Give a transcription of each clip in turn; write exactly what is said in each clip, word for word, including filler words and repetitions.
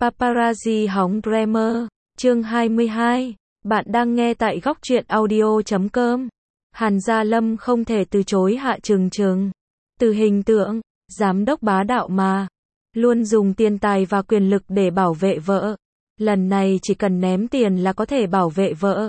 Paparazzi hóng Bremer, chương hai mươi hai. Bạn đang nghe tại góc truyện audio chấm com. Hàn Gia Lâm không thể từ chối Hạ Trừng Trừng. Từ hình tượng, giám đốc bá đạo mà, luôn dùng tiền tài và quyền lực để bảo vệ vợ. Lần này chỉ cần ném tiền là có thể bảo vệ vợ.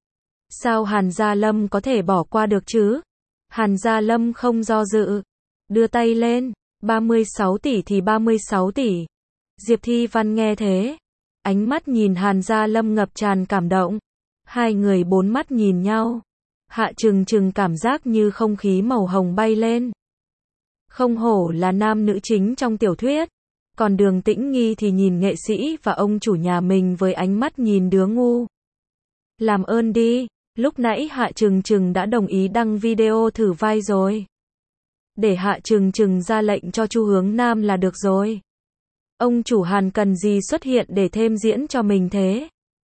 Sao Hàn Gia Lâm có thể bỏ qua được chứ? Hàn Gia Lâm không do dự. Đưa tay lên, ba mươi sáu tỷ thì ba mươi sáu tỷ. Diệp Thi Văn nghe thế, ánh mắt nhìn Hàn Gia Lâm ngập tràn cảm động. Hai người bốn mắt nhìn nhau. Hạ Trừng Trừng cảm giác như không khí màu hồng bay lên. Không hổ là nam nữ chính trong tiểu thuyết. Còn Đường Tĩnh Nghi thì nhìn nghệ sĩ và ông chủ nhà mình với ánh mắt nhìn đứa ngu. Làm ơn đi, lúc nãy Hạ Trừng Trừng đã đồng ý đăng video thử vai rồi. Để Hạ Trừng Trừng ra lệnh cho Chu Hướng Nam là được rồi. Ông chủ Hàn cần gì xuất hiện để thêm diễn cho mình thế?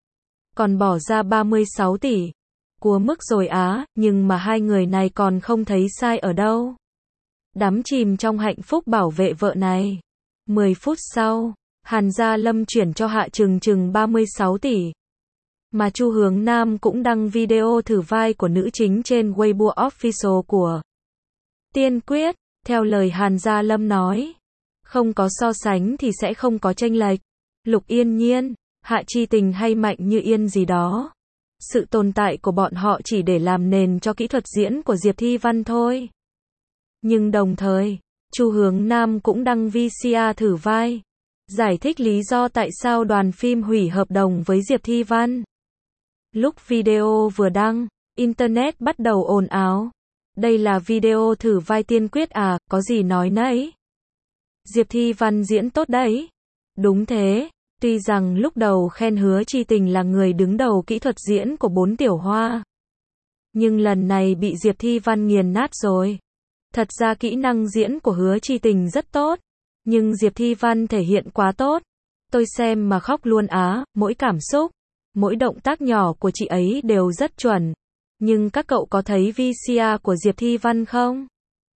Còn bỏ ra ba mươi sáu tỷ. Cua mức rồi á, nhưng mà hai người này còn không thấy sai ở đâu. Đắm chìm trong hạnh phúc bảo vệ vợ này. mười phút sau, Hàn Gia Lâm chuyển cho Hạ Trừng Trừng ba mươi sáu tỷ. Mà Chu Hướng Nam cũng đăng video thử vai của nữ chính trên Weibo Official của Tiên Quyết. Theo lời Hàn Gia Lâm nói, không có so sánh thì sẽ không có chênh lệch. Lục Yên Nhiên, Hạ Chi Tình hay Mạnh Như Yên gì đó. Sự tồn tại của bọn họ chỉ để làm nền cho kỹ thuật diễn của Diệp Thi Văn thôi. Nhưng đồng thời, Chu Hướng Nam cũng đăng vê xê a thử vai, giải thích lý do tại sao đoàn phim hủy hợp đồng với Diệp Thi Văn. Lúc video vừa đăng, Internet bắt đầu ồn ào. Đây là video thử vai Tiên Quyết à, có gì nói nấy. Diệp Thi Văn diễn tốt đấy. Đúng thế, tuy rằng lúc đầu khen Hứa Chi Tình là người đứng đầu kỹ thuật diễn của bốn tiểu hoa. Nhưng lần này bị Diệp Thi Văn nghiền nát rồi. Thật ra kỹ năng diễn của Hứa Chi Tình rất tốt. Nhưng Diệp Thi Văn thể hiện quá tốt. Tôi xem mà khóc luôn á, mỗi cảm xúc, mỗi động tác nhỏ của chị ấy đều rất chuẩn. Nhưng các cậu có thấy vê xê a của Diệp Thi Văn không?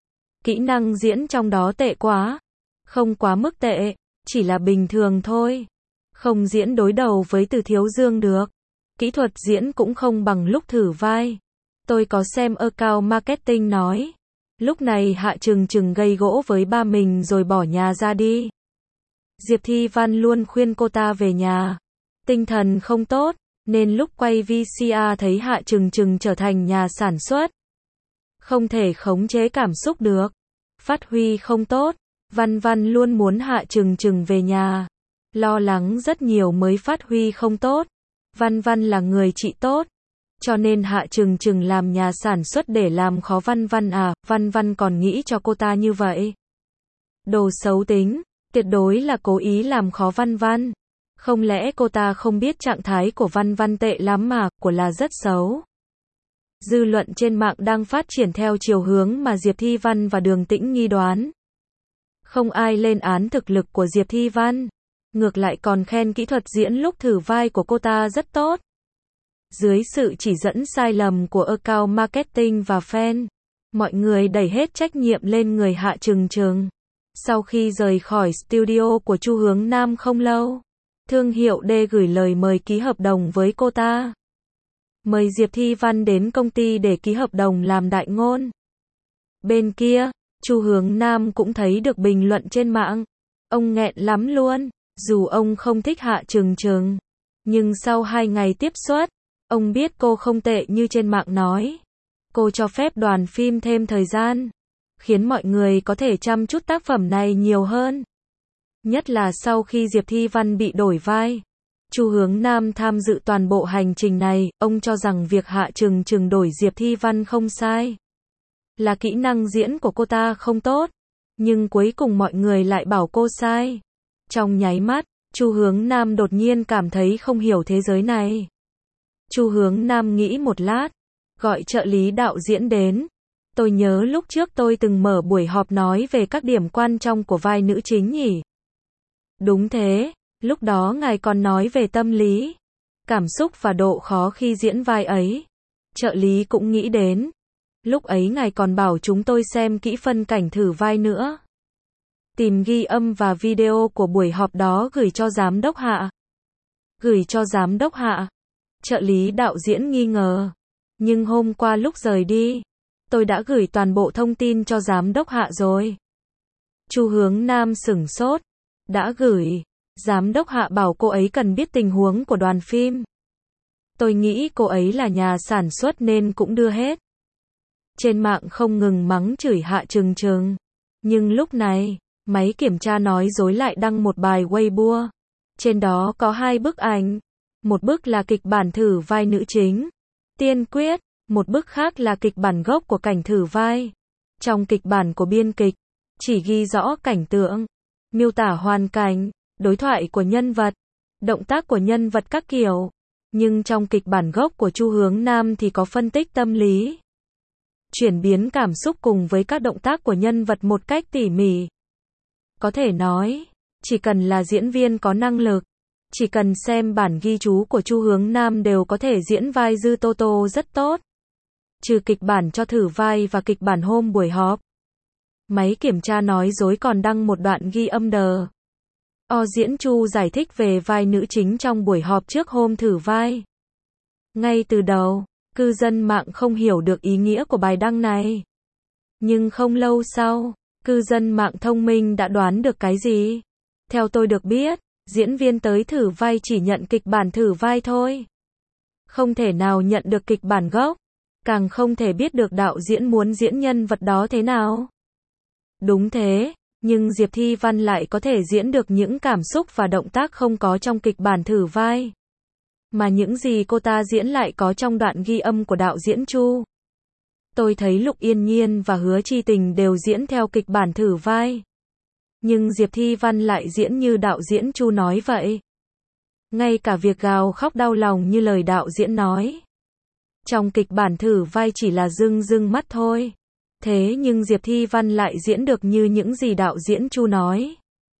Kỹ năng diễn trong đó tệ quá. Không quá mức tệ, chỉ là bình thường thôi. Không diễn đối đầu với Từ Thiếu Dương được. Kỹ thuật diễn cũng không bằng lúc thử vai. Tôi có xem account marketing nói. Lúc này Hạ Trừng Trừng gây gỗ với ba mình rồi bỏ nhà ra đi. Diệp Thi Văn luôn khuyên cô ta về nhà. Tinh thần không tốt, nên lúc quay vê xê a thấy Hạ Trừng Trừng trở thành nhà sản xuất. Không thể khống chế cảm xúc được. Phát huy không tốt. Văn Văn luôn muốn Hạ Trừng Trừng về nhà. Lo lắng rất nhiều mới phát huy không tốt. Văn Văn là người chị tốt. Cho nên Hạ Trừng Trừng làm nhà sản xuất để làm khó Văn Văn à, Văn Văn còn nghĩ cho cô ta như vậy. Đồ xấu tính, tuyệt đối là cố ý làm khó Văn Văn. Không lẽ cô ta không biết trạng thái của Văn Văn tệ lắm mà, của là rất xấu. Dư luận trên mạng đang phát triển theo chiều hướng mà Diệp Thi Văn và Đường Tĩnh Nghi đoán. Không ai lên án thực lực của Diệp Thi Văn. Ngược lại còn khen kỹ thuật diễn lúc thử vai của cô ta rất tốt. Dưới sự chỉ dẫn sai lầm của account marketing và fan, mọi người đẩy hết trách nhiệm lên người Hạ Trừng Trừng. Sau khi rời khỏi studio của Chu Hướng Nam không lâu, thương hiệu D gửi lời mời ký hợp đồng với cô ta. Mời Diệp Thi Văn đến công ty để ký hợp đồng làm đại ngôn. Bên kia, Chu Hướng Nam cũng thấy được bình luận trên mạng. Ông nghẹn lắm luôn, dù ông không thích Hạ Trừng Trừng. Nhưng sau hai ngày tiếp xuất, ông biết cô không tệ như trên mạng nói. Cô cho phép đoàn phim thêm thời gian, khiến mọi người có thể chăm chút tác phẩm này nhiều hơn. Nhất là sau khi Diệp Thi Văn bị đổi vai. Chu Hướng Nam tham dự toàn bộ hành trình này, ông cho rằng việc Hạ Trừng Trừng đổi Diệp Thi Văn không sai. Là kỹ năng diễn của cô ta không tốt. Nhưng cuối cùng mọi người lại bảo cô sai. Trong nháy mắt, Chu Hướng Nam đột nhiên cảm thấy không hiểu thế giới này. Chu Hướng Nam nghĩ một lát, gọi trợ lý đạo diễn đến. Tôi nhớ lúc trước tôi từng mở buổi họp nói về các điểm quan trọng của vai nữ chính nhỉ? Đúng thế, lúc đó ngài còn nói về tâm lý, cảm xúc và độ khó khi diễn vai ấy. Trợ lý cũng nghĩ đến. Lúc ấy ngài còn bảo chúng tôi xem kỹ phân cảnh thử vai nữa. Tìm ghi âm và video của buổi họp đó gửi cho giám đốc Hạ. Gửi cho giám đốc Hạ. Trợ lý đạo diễn nghi ngờ. Nhưng hôm qua lúc rời đi, tôi đã gửi toàn bộ thông tin cho giám đốc Hạ rồi. Chu Hướng Nam sửng sốt. Đã gửi. Giám đốc Hạ bảo cô ấy cần biết tình huống của đoàn phim. Tôi nghĩ cô ấy là nhà sản xuất nên cũng đưa hết. Trên mạng không ngừng mắng chửi Hạ Trừng Trừng. Nhưng lúc này, máy kiểm tra nói dối lại đăng một bài Weibo. Trên đó có hai bức ảnh. Một bức là kịch bản thử vai nữ chính, Tiên Quyết. Một bức khác là kịch bản gốc của cảnh thử vai. Trong kịch bản của biên kịch, chỉ ghi rõ cảnh tượng, miêu tả hoàn cảnh, đối thoại của nhân vật, động tác của nhân vật các kiểu. Nhưng trong kịch bản gốc của Chu Hướng Nam thì có phân tích tâm lý, chuyển biến cảm xúc cùng với các động tác của nhân vật một cách tỉ mỉ. Có thể nói, chỉ cần là diễn viên có năng lực, chỉ cần xem bản ghi chú của Chu Hướng Nam đều có thể diễn vai Dư Tô Tô rất tốt. Trừ kịch bản cho thử vai và kịch bản hôm buổi họp, máy kiểm tra nói dối còn đăng một đoạn ghi âm đờ. O diễn Chu giải thích về vai nữ chính trong buổi họp trước hôm thử vai. Ngay từ đầu, cư dân mạng không hiểu được ý nghĩa của bài đăng này. Nhưng không lâu sau, cư dân mạng thông minh đã đoán được cái gì. Theo tôi được biết, diễn viên tới thử vai chỉ nhận kịch bản thử vai thôi. Không thể nào nhận được kịch bản gốc, càng không thể biết được đạo diễn muốn diễn nhân vật đó thế nào. Đúng thế, nhưng Diệp Thi Văn lại có thể diễn được những cảm xúc và động tác không có trong kịch bản thử vai. Mà những gì cô ta diễn lại có trong đoạn ghi âm của đạo diễn Chu. Tôi thấy Lục Yên Nhiên và Hứa Chi Tình đều diễn theo kịch bản thử vai. Nhưng Diệp Thi Văn lại diễn như đạo diễn Chu nói vậy. Ngay cả việc gào khóc đau lòng như lời đạo diễn nói. Trong kịch bản thử vai chỉ là rưng rưng mắt thôi. Thế nhưng Diệp Thi Văn lại diễn được như những gì đạo diễn Chu nói.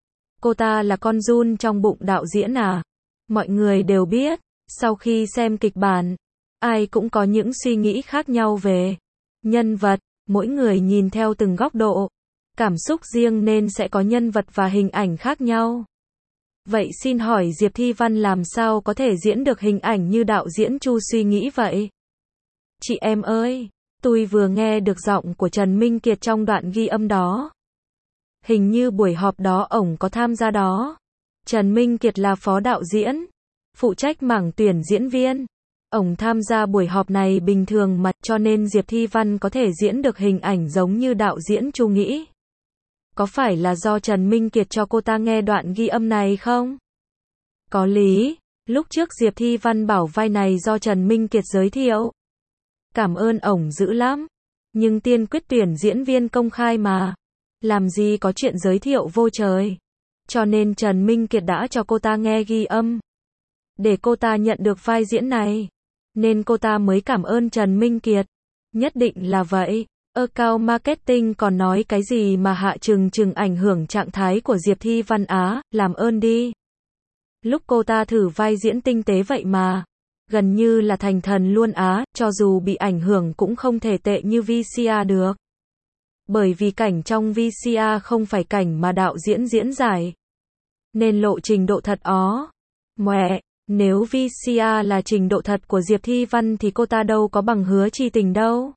Cô ta là con giun trong bụng đạo diễn à? Mọi người đều biết, sau khi xem kịch bản, ai cũng có những suy nghĩ khác nhau về nhân vật, mỗi người nhìn theo từng góc độ, cảm xúc riêng nên sẽ có nhân vật và hình ảnh khác nhau. Vậy xin hỏi Diệp Thi Văn làm sao có thể diễn được hình ảnh như đạo diễn Chu suy nghĩ vậy? Chị em ơi, tôi vừa nghe được giọng của Trần Minh Kiệt trong đoạn ghi âm đó. Hình như buổi họp đó ổng có tham gia đó. Trần Minh Kiệt là phó đạo diễn, phụ trách mảng tuyển diễn viên. Ổng tham gia buổi họp này bình thường mà, cho nên Diệp Thi Văn có thể diễn được hình ảnh giống như đạo diễn Chu nghĩ. Có phải là do Trần Minh Kiệt cho cô ta nghe đoạn ghi âm này không? Có lý, lúc trước Diệp Thi Văn bảo vai này do Trần Minh Kiệt giới thiệu. Cảm ơn ổng dữ lắm. Nhưng Tiên Quyết tuyển diễn viên công khai mà. Làm gì có chuyện giới thiệu vô trời. Cho nên Trần Minh Kiệt đã cho cô ta nghe ghi âm. Để cô ta nhận được vai diễn này. Nên cô ta mới cảm ơn Trần Minh Kiệt. Nhất định là vậy. Account marketing còn nói cái gì mà Hạ Trừng Trừng ảnh hưởng trạng thái của Diệp Thi Văn á, làm ơn đi. Lúc cô ta thử vai diễn tinh tế vậy mà. Gần như là thành thần luôn á, cho dù bị ảnh hưởng cũng không thể tệ như vê xê a được. Bởi vì cảnh trong vê xê a không phải cảnh mà đạo diễn diễn giải. Nên lộ trình độ thật ó. Mẹ, nếu vê xê a là trình độ thật của Diệp Thi Văn thì cô ta đâu có bằng Hứa Chi Tình đâu.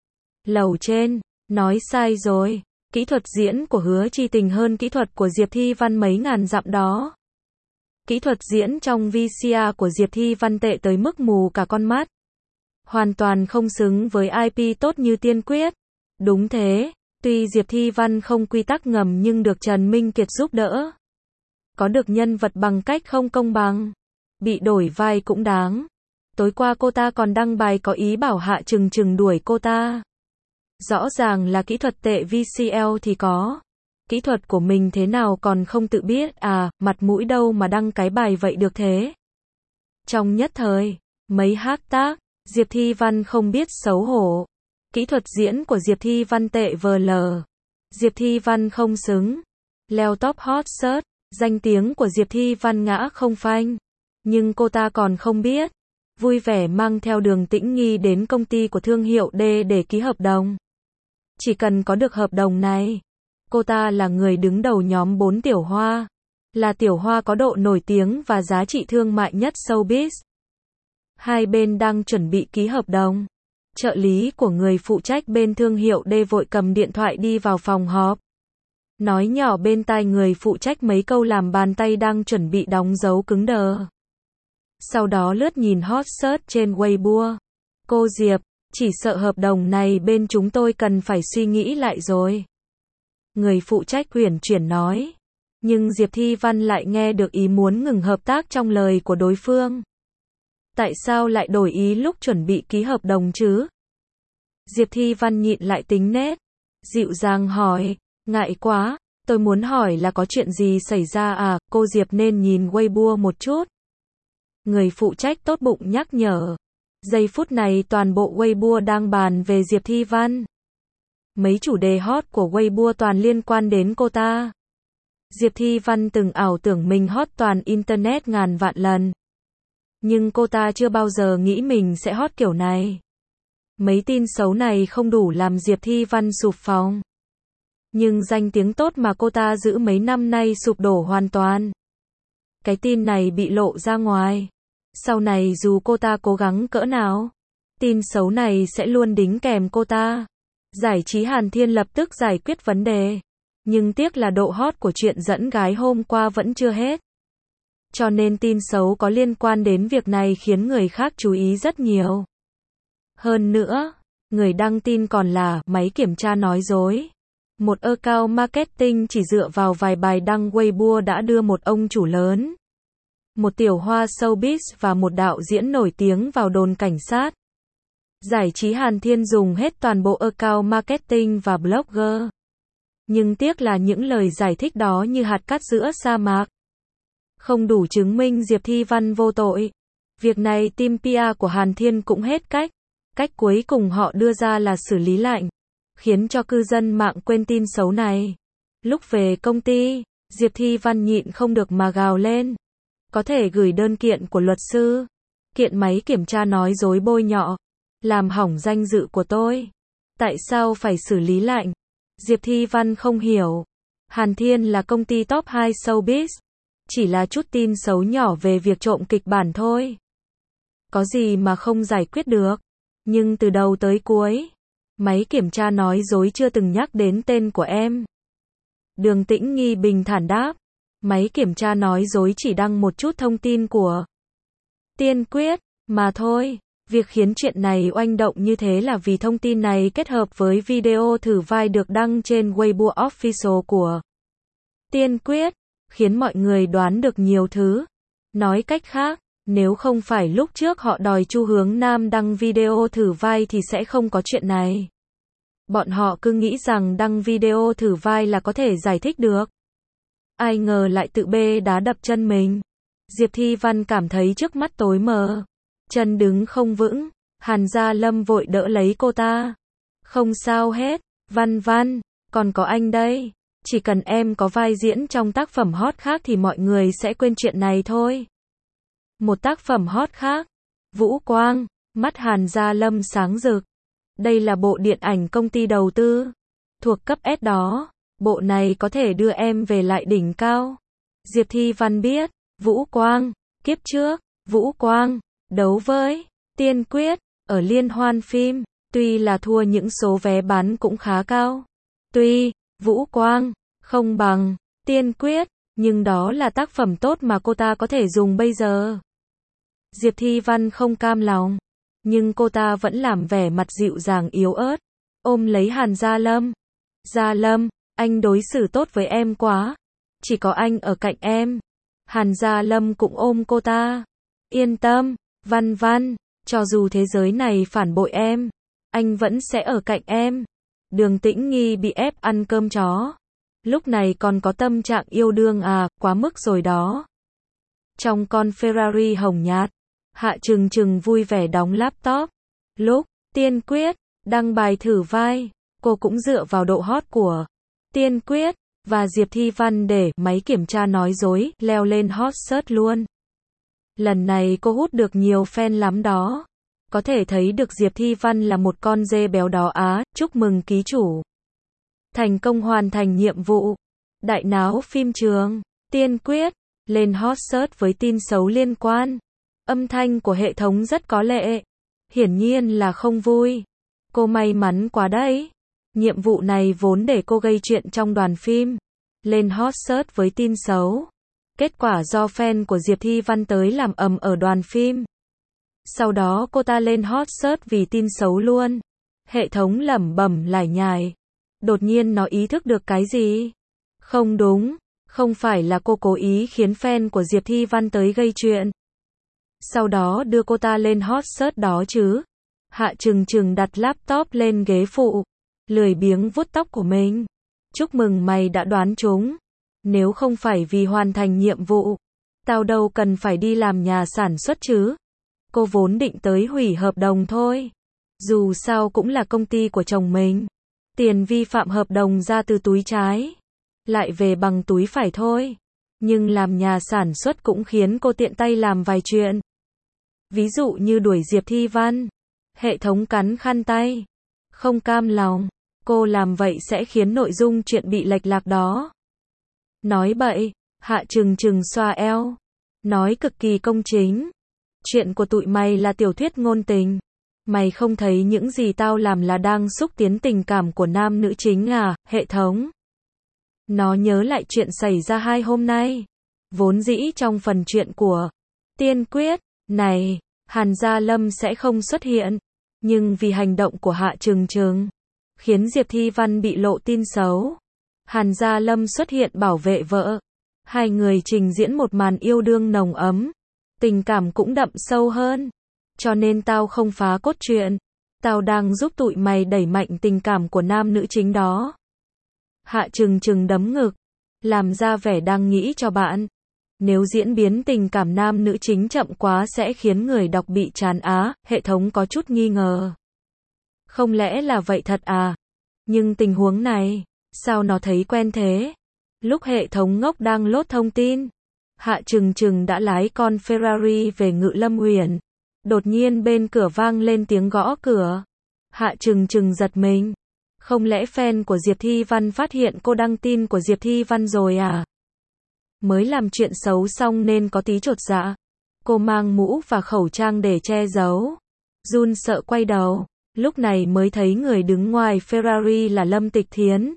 Lầu trên, nói sai rồi. Kỹ thuật diễn của Hứa Chi Tình hơn kỹ thuật của Diệp Thi Văn mấy ngàn dặm đó. Kỹ thuật diễn trong vê xê a của Diệp Thi Văn tệ tới mức mù cả con mắt. Hoàn toàn không xứng với i pê tốt như Tiên Quyết. Đúng thế, tuy Diệp Thi Văn không quy tắc ngầm nhưng được Trần Minh Kiệt giúp đỡ. Có được nhân vật bằng cách không công bằng. Bị đổi vai cũng đáng. Tối qua cô ta còn đăng bài có ý bảo Hạ Trừng Trừng đuổi cô ta. Rõ ràng là kỹ thuật tệ vê xê lờ thì có. Kỹ thuật của mình thế nào còn không tự biết à, mặt mũi đâu mà đăng cái bài vậy được thế. Trong nhất thời, mấy hashtag, Diệp Thi Văn không biết xấu hổ. Kỹ thuật diễn của Diệp Thi Văn tệ vờ lờ. Diệp Thi Văn không xứng. Leo top hot search, danh tiếng của Diệp Thi Văn ngã không phanh. Nhưng cô ta còn không biết. Vui vẻ mang theo Đường Tĩnh Nghi đến công ty của thương hiệu D để ký hợp đồng. Chỉ cần có được hợp đồng này, Cô ta là người đứng đầu nhóm bốn tiểu hoa. Là tiểu hoa có độ nổi tiếng và giá trị thương mại nhất showbiz. Hai bên đang chuẩn bị ký hợp đồng. Trợ lý của người phụ trách bên thương hiệu D vội cầm điện thoại đi vào phòng họp. Nói nhỏ bên tai người phụ trách mấy câu làm bàn tay đang chuẩn bị đóng dấu cứng đờ. Sau đó lướt nhìn hot search trên Weibo. Cô Diệp, chỉ sợ hợp đồng này bên chúng tôi cần phải suy nghĩ lại rồi. Người phụ trách uyển chuyển nói. Nhưng Diệp Thi Văn lại nghe được ý muốn ngừng hợp tác trong lời của đối phương. Tại sao lại đổi ý lúc chuẩn bị ký hợp đồng chứ? Diệp Thi Văn nhịn lại tính nết. Dịu dàng hỏi. Ngại quá, tôi muốn hỏi là có chuyện gì xảy ra à, cô Diệp nên nhìn Weibo một chút. Người phụ trách tốt bụng nhắc nhở. Giây phút này toàn bộ Weibo đang bàn về Diệp Thi Văn. Mấy chủ đề hot của Weibo toàn liên quan đến cô ta. Diệp Thi Văn từng ảo tưởng mình hot toàn internet ngàn vạn lần. Nhưng cô ta chưa bao giờ nghĩ mình sẽ hot kiểu này. Mấy tin xấu này không đủ làm Diệp Thi Văn sụp phòng. Nhưng danh tiếng tốt mà cô ta giữ mấy năm nay sụp đổ hoàn toàn. Cái tin này bị lộ ra ngoài. Sau này dù cô ta cố gắng cỡ nào, tin xấu này sẽ luôn đính kèm cô ta. Giải trí Hàn Thiên lập tức giải quyết vấn đề. Nhưng tiếc là độ hot của chuyện dẫn gái hôm qua vẫn chưa hết. Cho nên tin xấu có liên quan đến việc này khiến người khác chú ý rất nhiều. Hơn nữa, người đăng tin còn là máy kiểm tra nói dối. Một account marketing chỉ dựa vào vài bài đăng Weibo đã đưa một ông chủ lớn, một tiểu hoa showbiz và một đạo diễn nổi tiếng vào đồn cảnh sát. Giải trí Hàn Thiên dùng hết toàn bộ account marketing và blogger. Nhưng tiếc là những lời giải thích đó như hạt cát giữa sa mạc. Không đủ chứng minh Diệp Thi Văn vô tội. Việc này team pê e của Hàn Thiên cũng hết cách. Cách cuối cùng họ đưa ra là xử lý lạnh, khiến cho cư dân mạng quên tin xấu này. Lúc về công ty, Diệp Thi Văn nhịn không được mà gào lên. Có thể gửi đơn kiện của luật sư. Kiện máy kiểm tra nói dối bôi nhọ. Làm hỏng danh dự của tôi. Tại sao phải xử lý lạnh? Diệp Thi Văn không hiểu. Hàn Thiên là công ty top hai showbiz. Chỉ là chút tin xấu nhỏ về việc trộm kịch bản thôi. Có gì mà không giải quyết được. Nhưng từ đầu tới cuối, máy kiểm tra nói dối chưa từng nhắc đến tên của em. Đường Tĩnh Nghi bình thản đáp. Máy kiểm tra nói dối chỉ đăng một chút thông tin của Tiên Quyết, mà thôi. Việc khiến chuyện này oanh động như thế là vì thông tin này kết hợp với video thử vai được đăng trên Weibo Official của Tiên Quyết, khiến mọi người đoán được nhiều thứ. Nói cách khác, nếu không phải lúc trước họ đòi Chu Hướng Nam đăng video thử vai thì sẽ không có chuyện này. Bọn họ cứ nghĩ rằng đăng video thử vai là có thể giải thích được. Ai ngờ lại tự bê đá đập chân mình. Diệp Thi Văn cảm thấy trước mắt tối mờ. Chân đứng không vững. Hàn Gia Lâm vội đỡ lấy cô ta. Không sao hết. Văn Văn, còn có anh đây. Chỉ cần em có vai diễn trong tác phẩm hot khác thì mọi người sẽ quên chuyện này thôi. Một tác phẩm hot khác. Vũ Quang. Mắt Hàn Gia Lâm sáng rực. Đây là bộ điện ảnh công ty đầu tư. Thuộc cấp S đó. Bộ này có thể đưa em về lại đỉnh cao. Diệp Thi Văn biết. Vũ Quang. Kiếp trước. Vũ Quang. Đấu với Tiên Quyết. Ở liên hoan phim. Tuy là thua những số vé bán cũng khá cao. Tuy Vũ Quang không bằng Tiên Quyết. Nhưng đó là tác phẩm tốt mà cô ta có thể dùng bây giờ. Diệp Thi Văn không cam lòng. Nhưng cô ta vẫn làm vẻ mặt dịu dàng yếu ớt. Ôm lấy Hàn Gia Lâm. Gia Lâm, anh đối xử tốt với em quá. Chỉ có anh ở cạnh em. Hàn Gia Lâm cũng ôm cô ta. Yên tâm, Văn Văn, cho dù thế giới này phản bội em, anh vẫn sẽ ở cạnh em. Đường Tĩnh Nghi bị ép ăn cơm chó. Lúc này còn có tâm trạng yêu đương à, quá mức rồi đó. Trong con Ferrari hồng nhạt, Hạ Trừng Trừng vui vẻ đóng laptop. Lúc Tiên Quyết đăng bài thử vai, cô cũng dựa vào độ hot của Tiên Quyết và Diệp Thi Văn để máy kiểm tra nói dối leo lên hot search luôn. Lần này cô hút được nhiều fan lắm đó. Có thể thấy được Diệp Thi Văn là một con dê béo đó á, chúc mừng ký chủ. Thành công hoàn thành nhiệm vụ. Đại náo phim trường. Tiên quyết. Lên hot search với tin xấu liên quan. Âm thanh của hệ thống rất có lệ. Hiển nhiên là không vui. Cô may mắn quá đấy. Nhiệm vụ này vốn để cô gây chuyện trong đoàn phim. Lên hot search với tin xấu. Kết quả do fan của Diệp Thi Văn tới làm ầm ở đoàn phim. Sau đó cô ta lên hot search vì tin xấu luôn. Hệ thống lẩm bẩm lải nhải. Đột nhiên nó ý thức được cái gì? Không đúng, không phải là cô cố ý khiến fan của Diệp Thi Văn tới gây chuyện. Sau đó đưa cô ta lên hot search đó chứ. Hạ Trừng Trừng đặt laptop lên ghế phụ, lười biếng vuốt tóc của mình. Chúc mừng mày đã đoán trúng. Nếu không phải vì hoàn thành nhiệm vụ, tao đâu cần phải đi làm nhà sản xuất chứ. Cô vốn định tới hủy hợp đồng thôi. Dù sao cũng là công ty của chồng mình. Tiền vi phạm hợp đồng ra từ túi trái, lại về bằng túi phải thôi. Nhưng làm nhà sản xuất cũng khiến cô tiện tay làm vài chuyện. Ví dụ như đuổi Diệp Thi Văn. Hệ thống cắn khăn tay. Không cam lòng. Cô làm vậy sẽ khiến nội dung chuyện bị lệch lạc đó. Nói bậy. Hạ Trừng Trừng xoa eo. Nói cực kỳ công chính. Chuyện của tụi mày là tiểu thuyết ngôn tình. Mày không thấy những gì tao làm là đang xúc tiến tình cảm của nam nữ chính à, hệ thống. Nó nhớ lại chuyện xảy ra hai hôm nay. Vốn dĩ trong phần chuyện của Tiên Quyết này, Hàn Gia Lâm sẽ không xuất hiện. Nhưng vì hành động của Hạ Trừng Trừng, khiến Diệp Thi Văn bị lộ tin xấu. Hàn Gia Lâm xuất hiện bảo vệ vợ. Hai người trình diễn một màn yêu đương nồng ấm. Tình cảm cũng đậm sâu hơn. Cho nên tao không phá cốt truyện. Tao đang giúp tụi mày đẩy mạnh tình cảm của nam nữ chính đó. Hạ Trừng Trừng đấm ngực. Làm ra vẻ đang nghĩ cho bạn. Nếu diễn biến tình cảm nam nữ chính chậm quá sẽ khiến người đọc bị chán á, hệ thống có chút nghi ngờ. Không lẽ là vậy thật à? Nhưng tình huống này, sao nó thấy quen thế? Lúc hệ thống ngốc đang lốt thông tin, Hạ Trừng Trừng đã lái con Ferrari về Ngự Lâm Uyển. Đột nhiên bên cửa vang lên tiếng gõ cửa. Hạ Trừng Trừng giật mình. Không lẽ fan của Diệp Thi Văn phát hiện cô đăng tin của Diệp Thi Văn rồi à? Mới làm chuyện xấu xong nên có tí chột dạ. Cô mang mũ và khẩu trang để che giấu. Run sợ quay đầu. Lúc này mới thấy người đứng ngoài Ferrari là Lâm Tịch Thiến.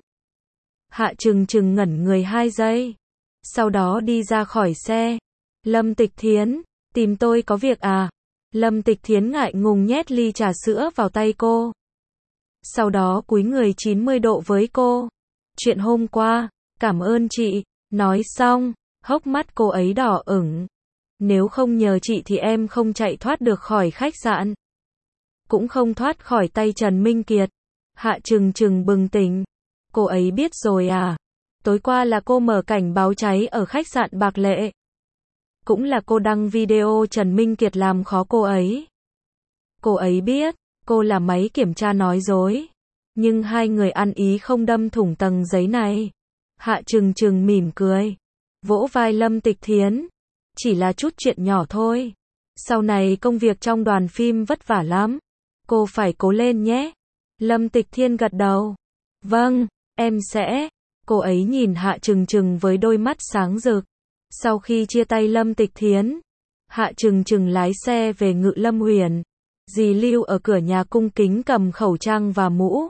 Hạ Trừng Trừng ngẩn người hai giây. Sau đó đi ra khỏi xe. Lâm Tịch Thiến, tìm tôi có việc à? Lâm Tịch Thiến ngại ngùng nhét ly trà sữa vào tay cô. Sau đó cúi người chín mươi độ với cô. Chuyện hôm qua, cảm ơn chị. Nói xong, hốc mắt cô ấy đỏ ửng. Nếu không nhờ chị thì em không chạy thoát được khỏi khách sạn. Cũng không thoát khỏi tay Trần Minh Kiệt. Hạ Trừng Trừng bừng tỉnh. Cô ấy biết rồi à? Tối qua là cô mở cảnh báo cháy ở khách sạn Bạc Lệ. Cũng là cô đăng video Trần Minh Kiệt làm khó cô ấy. Cô ấy biết, cô là máy kiểm tra nói dối. Nhưng hai người ăn ý không đâm thủng tầng giấy này. Hạ Trừng Trừng mỉm cười. Vỗ vai Lâm Tịch Thiến. Chỉ là chút chuyện nhỏ thôi. Sau này công việc trong đoàn phim vất vả lắm. Cô phải cố lên nhé. Lâm Tịch Thiên gật đầu. Vâng, em sẽ. Cô ấy nhìn Hạ Trừng Trừng với đôi mắt sáng rực. Sau khi chia tay Lâm Tịch Thiến, Hạ Trừng Trừng lái xe về Ngự Lâm Uyển. Dì Lưu ở cửa nhà cung kính cầm khẩu trang và mũ.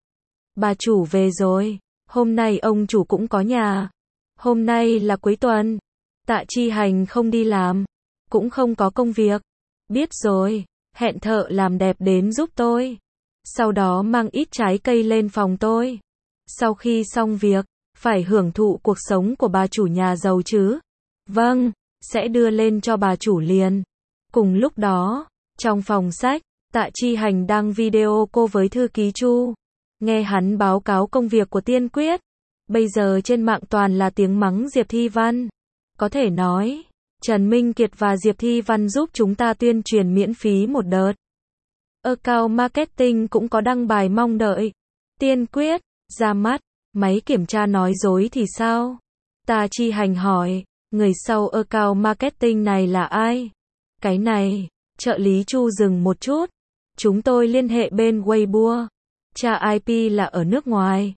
Bà chủ về rồi. Hôm nay ông chủ cũng có nhà. Hôm nay là cuối tuần. Tạ Chi Hành không đi làm. Cũng không có công việc. Biết rồi. Hẹn thợ làm đẹp đến giúp tôi. Sau đó mang ít trái cây lên phòng tôi. Sau khi xong việc, phải hưởng thụ cuộc sống của bà chủ nhà giàu chứ. Vâng, sẽ đưa lên cho bà chủ liền. Cùng lúc đó, trong phòng sách, Tạ Chi Hành đăng video cô với thư ký Chu. Nghe hắn báo cáo công việc của Tiên Quyết. Bây giờ trên mạng toàn là tiếng mắng Diệp Thi Văn. Có thể nói, Trần Minh Kiệt và Diệp Thi Văn giúp chúng ta tuyên truyền miễn phí một đợt. Account Marketing cũng có đăng bài mong đợi. Tiên Quyết, ra mắt, máy kiểm tra nói dối thì sao? Tạ Chi Hành hỏi, người sau account marketing này là ai? Cái này, trợ lý Chu dừng một chút. Chúng tôi liên hệ bên Weibo. Tra i pê là ở nước ngoài.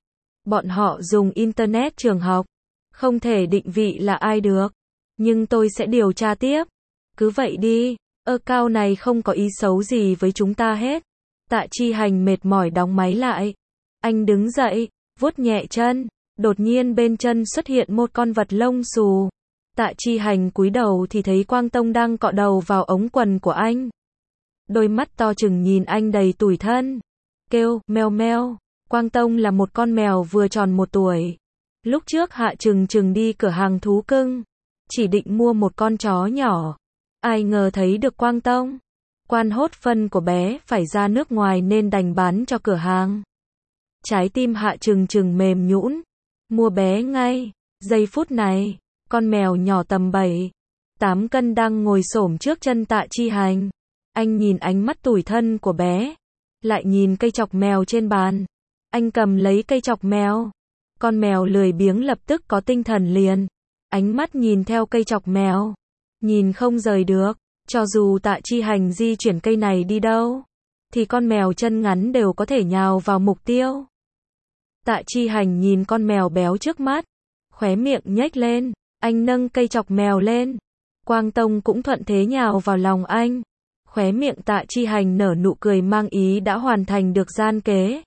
Bọn họ dùng Internet trường học. Không thể định vị là ai được. Nhưng tôi sẽ điều tra tiếp. Cứ vậy đi. Account này không có ý xấu gì với chúng ta hết. Tạ Chi Hành mệt mỏi đóng máy lại. Anh đứng dậy, vuốt nhẹ chân. Đột nhiên bên chân xuất hiện một con vật lông xù. Tạ Chi Hành cúi đầu thì thấy Quang Tông đang cọ đầu vào ống quần của anh. Đôi mắt to trừng nhìn anh đầy tủi thân. Kêu, meo meo. Quang Tông là một con mèo vừa tròn một tuổi. Lúc trước Hạ Trừng Trừng đi cửa hàng thú cưng. Chỉ định mua một con chó nhỏ. Ai ngờ thấy được Quang Tông. Quan hốt phân của bé phải ra nước ngoài nên đành bán cho cửa hàng. Trái tim Hạ Trừng Trừng mềm nhũn. Mua bé ngay. Giây phút này, con mèo nhỏ tầm bảy, tám cân đang ngồi xổm trước chân Tạ Chi Hành. Anh nhìn ánh mắt tủi thân của bé. Lại nhìn cây chọc mèo trên bàn. Anh cầm lấy cây chọc mèo. Con mèo lười biếng lập tức có tinh thần liền. Ánh mắt nhìn theo cây chọc mèo. Nhìn không rời được. Cho dù Tạ Chi Hành di chuyển cây này đi đâu, thì con mèo chân ngắn đều có thể nhào vào mục tiêu. Tạ Chi Hành nhìn con mèo béo trước mắt. Khóe miệng nhếch lên. Anh nâng cây chọc mèo lên. Quang Tông cũng thuận thế nhào vào lòng anh. Khóe miệng Tạ Chi Hành nở nụ cười mang ý đã hoàn thành được gian kế.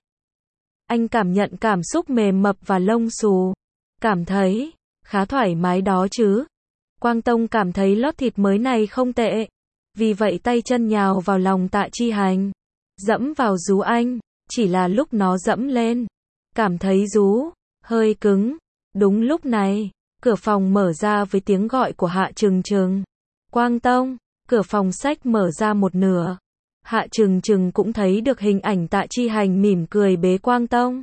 Anh cảm nhận cảm xúc mềm mập và lông xù. Cảm thấy khá thoải mái đó chứ. Quang Tông cảm thấy lót thịt mới này không tệ. Vì vậy tay chân nhào vào lòng Tạ Chi Hành. Dẫm vào rú anh. Chỉ là lúc nó dẫm lên. Cảm thấy rú hơi cứng. Đúng lúc này, cửa phòng mở ra với tiếng gọi của Hạ Trừng Trừng. Quang Tông. Cửa phòng sách mở ra một nửa. Hạ Trừng Trừng cũng thấy được hình ảnh Tạ Chi Hành mỉm cười bế Quang Tông.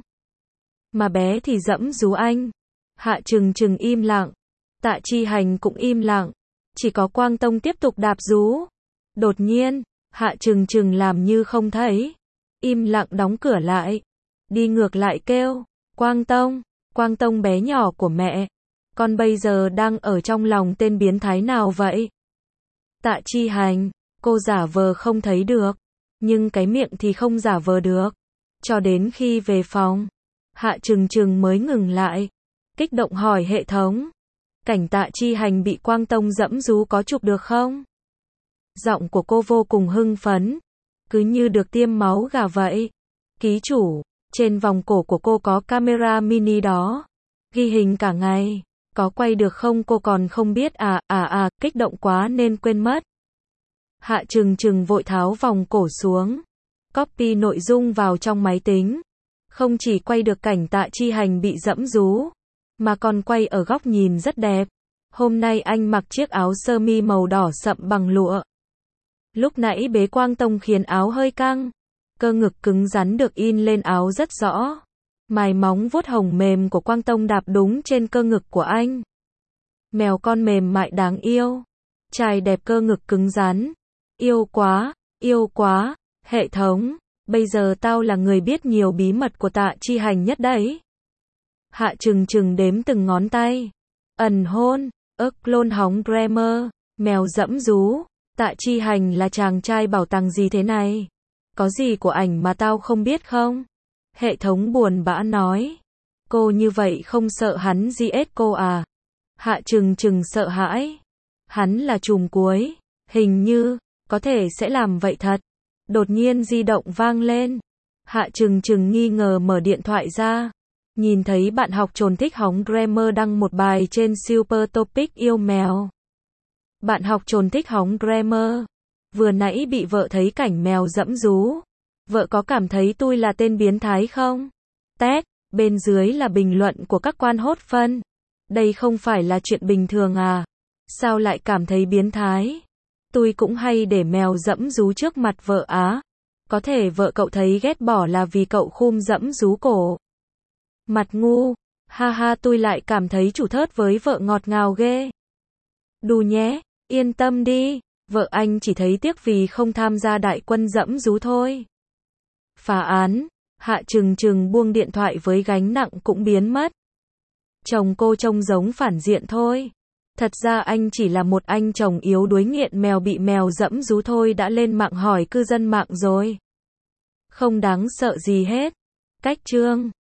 Mà bé thì dẫm rú anh. Hạ Trừng Trừng im lặng. Tạ Chi Hành cũng im lặng. Chỉ có Quang Tông tiếp tục đạp rú. Đột nhiên, Hạ Trừng Trừng làm như không thấy. Im lặng đóng cửa lại. Đi ngược lại kêu. Quang Tông. Quang Tông bé nhỏ của mẹ. Con bây giờ đang ở trong lòng tên biến thái nào vậy? Tạ Chi Hành. Cô giả vờ không thấy được. Nhưng cái miệng thì không giả vờ được. Cho đến khi về phòng, Hạ Trừng Trừng mới ngừng lại. Kích động hỏi hệ thống. Cảnh Tạ Chi Hành bị Quang Tông dẫm rú có chụp được không? Giọng của cô vô cùng hưng phấn. Cứ như được tiêm máu gà vậy. Ký chủ, trên vòng cổ của cô có camera mini đó. Ghi hình cả ngày. Có quay được không cô còn không biết à, à à, kích động quá nên quên mất. Hạ Trừng Trừng vội tháo vòng cổ xuống. Copy nội dung vào trong máy tính. Không chỉ quay được cảnh Tạ Chi Hành bị dẫm rú, mà còn quay ở góc nhìn rất đẹp. Hôm nay anh mặc chiếc áo sơ mi màu đỏ sậm bằng lụa. Lúc nãy bế Quang Tông khiến áo hơi căng. Cơ ngực cứng rắn được in lên áo rất rõ. Mài móng vuốt hồng mềm của Quang Tông đạp đúng trên cơ ngực của anh. Mèo con mềm mại đáng yêu. Trai đẹp cơ ngực cứng rắn. Yêu quá, yêu quá. Hệ thống, bây giờ tao là người biết nhiều bí mật của Tạ Chi Hành nhất đấy. Hạ Trừng Trừng đếm từng ngón tay. Ẩn hôn, ức clone hóng grammar, mèo dẫm rú. Tạ Chi Hành là chàng trai bảo tàng gì thế này? Có gì của ảnh mà tao không biết không? Hệ thống buồn bã nói. Cô như vậy không sợ hắn giết cô à? Hạ Trừng Trừng sợ hãi. Hắn là trùm cuối. Hình như, có thể sẽ làm vậy thật. Đột nhiên di động vang lên. Hạ Trừng Trừng nghi ngờ mở điện thoại ra. Nhìn thấy bạn học trồn thích hóng grammar đăng một bài trên Super Topic yêu mèo. Bạn học trồn thích hóng grammar. Vừa nãy bị vợ thấy cảnh mèo dẫm rú. Vợ có cảm thấy tôi là tên biến thái không? Tét, bên dưới là bình luận của các quan hốt phân. Đây không phải là chuyện bình thường à? Sao lại cảm thấy biến thái? Tôi cũng hay để mèo dẫm rú trước mặt vợ á. Có thể vợ cậu thấy ghét bỏ là vì cậu khum dẫm rú cổ. Mặt ngu, ha ha tôi lại cảm thấy chủ thớt với vợ ngọt ngào ghê. Đù nhé, yên tâm đi, vợ anh chỉ thấy tiếc vì không tham gia đại quân dẫm rú thôi. Phá án, Hạ Trừng Trừng buông điện thoại với gánh nặng cũng biến mất. Chồng cô trông giống phản diện thôi. Thật ra anh chỉ là một anh chồng yếu đuối nghiện mèo bị mèo dẫm rú thôi đã lên mạng hỏi cư dân mạng rồi. Không đáng sợ gì hết. Cách chương